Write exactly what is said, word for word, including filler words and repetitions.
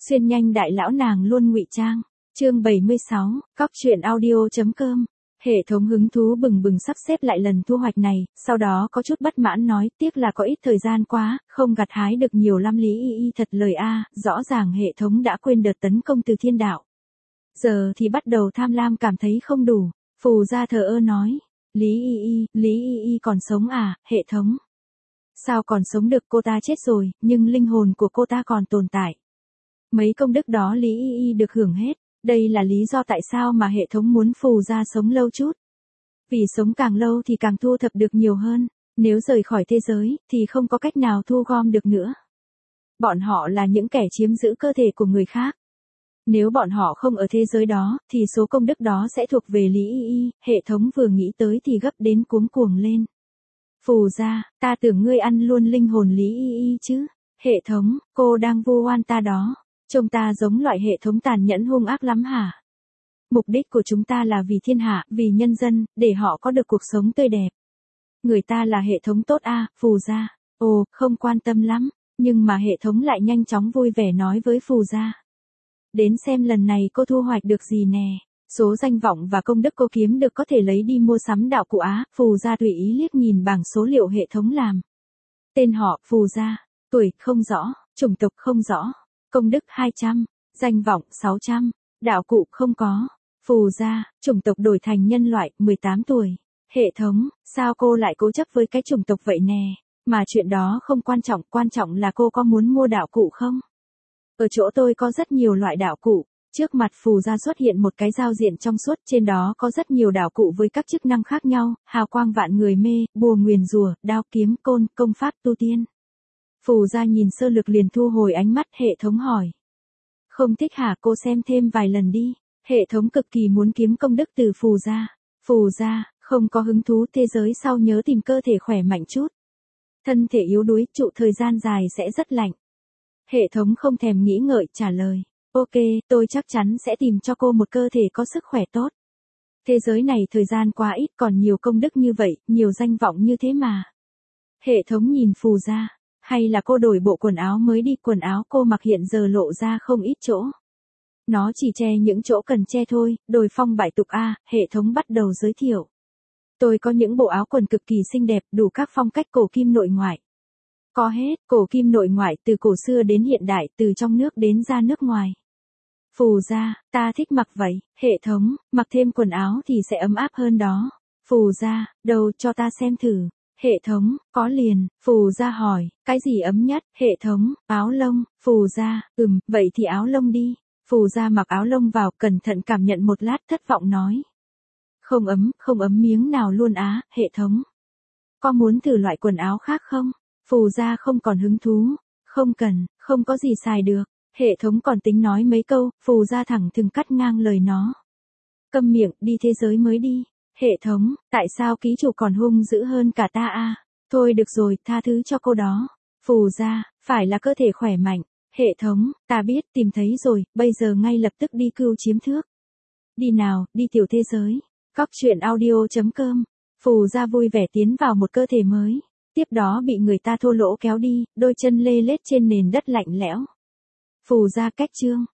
Xuyên nhanh đại lão nàng luôn ngụy trang. Chương bảy mươi sáu, cóc truyện audio.com. Hệ thống hứng thú bừng bừng sắp xếp lại lần thu hoạch này, sau đó có chút bất mãn nói, tiếc là có ít thời gian quá, không gặt hái được nhiều lắm. Lý Y Y thật lời a, rõ ràng hệ thống đã quên đợt tấn công từ thiên đạo. Giờ thì bắt đầu tham lam cảm thấy không đủ, Phù Gia thờ ơ nói, Lý Y Y, Lý Y Y còn sống à, hệ thống. Sao còn sống được, cô ta chết rồi, nhưng linh hồn của cô ta còn tồn tại. Mấy công đức đó Lý Y Y được hưởng hết. Đây là lý do tại sao mà hệ thống muốn Phù Gia sống lâu chút. Vì sống càng lâu thì càng thu thập được nhiều hơn, nếu rời khỏi thế giới, thì không có cách nào thu gom được nữa. Bọn họ là những kẻ chiếm giữ cơ thể của người khác. Nếu bọn họ không ở thế giới đó, thì số công đức đó sẽ thuộc về Lý Y Y, hệ thống vừa nghĩ tới thì gấp đến cuống cuồng lên. Phù Gia, ta tưởng ngươi ăn luôn linh hồn Lý Y Y chứ. Hệ thống, cô đang vu oan ta đó. Trông ta giống loại hệ thống tàn nhẫn hung ác lắm hả? Mục đích của chúng ta là vì thiên hạ, vì nhân dân, để họ có được cuộc sống tươi đẹp. Người ta là hệ thống tốt a, à, Phù Gia. Ồ, không quan tâm lắm, nhưng mà hệ thống lại nhanh chóng vui vẻ nói với Phù Gia. Đến xem lần này cô thu hoạch được gì nè. Số danh vọng và công đức cô kiếm được có thể lấy đi mua sắm đạo cụ á. Phù Gia tùy ý liếc nhìn bảng số liệu hệ thống làm. Tên họ, Phù Gia. Tuổi, không rõ. Chủng tộc, không rõ. Công đức hai trăm, danh vọng sáu trăm, đạo cụ không có. Phù Gia, chủng tộc đổi thành nhân loại, mười tám tuổi. Hệ thống, sao cô lại cố chấp với cái chủng tộc vậy nè? Mà chuyện đó không quan trọng, quan trọng là cô có muốn mua đạo cụ không? Ở chỗ tôi có rất nhiều loại đạo cụ. Trước mặt Phù Gia xuất hiện một cái giao diện trong suốt, trên đó có rất nhiều đạo cụ với các chức năng khác nhau, hào quang vạn người mê, bùa nguyền rủa, đao kiếm côn, công pháp tu tiên. Phù Gia nhìn sơ lược liền thu hồi ánh mắt, hệ thống hỏi. Không thích hả, cô xem thêm vài lần đi. Hệ thống cực kỳ muốn kiếm công đức từ Phù Gia. Phù Gia, không có hứng thú, thế giới sau nhớ tìm cơ thể khỏe mạnh chút. Thân thể yếu đuối, trụ thời gian dài sẽ rất lạnh. Hệ thống không thèm nghĩ ngợi, trả lời. Ok, tôi chắc chắn sẽ tìm cho cô một cơ thể có sức khỏe tốt. Thế giới này thời gian quá ít, còn nhiều công đức như vậy, nhiều danh vọng như thế mà. Hệ thống nhìn Phù Gia. Hay là cô đổi bộ quần áo mới đi, quần áo cô mặc hiện giờ lộ ra không ít chỗ. Nó chỉ che những chỗ cần che thôi, đồi phong bại tục a, hệ thống bắt đầu giới thiệu. Tôi có những bộ áo quần cực kỳ xinh đẹp, đủ các phong cách cổ kim nội ngoại. Có hết, cổ kim nội ngoại, từ cổ xưa đến hiện đại, từ trong nước đến ra nước ngoài. Phù Gia, ta thích mặc vậy, hệ thống, mặc thêm quần áo thì sẽ ấm áp hơn đó. Phù Gia, đâu cho ta xem thử. Hệ thống, có liền. Phù Gia hỏi, cái gì ấm nhất? Hệ thống, áo lông. Phù Gia, ừm, vậy thì áo lông đi. Phù Gia mặc áo lông vào, cẩn thận cảm nhận một lát, thất vọng nói. Không ấm, không ấm miếng nào luôn á, hệ thống. Có muốn thử loại quần áo khác không? Phù Gia không còn hứng thú. Không cần, không có gì xài được. Hệ thống còn tính nói mấy câu, Phù Gia thẳng thừng cắt ngang lời nó. Câm miệng, đi thế giới mới đi. Hệ thống, tại sao ký chủ còn hung dữ hơn cả ta a? À? Thôi được rồi, tha thứ cho cô đó. Phù Gia, phải là cơ thể khỏe mạnh. Hệ thống, ta biết, tìm thấy rồi, bây giờ ngay lập tức đi cưu chiếm thước. Đi nào, đi tiểu thế giới. Cóc truyện audio.com. Phù Gia vui vẻ tiến vào một cơ thể mới. Tiếp đó bị người ta thô lỗ kéo đi, đôi chân lê lết trên nền đất lạnh lẽo. Phù Gia cách chương.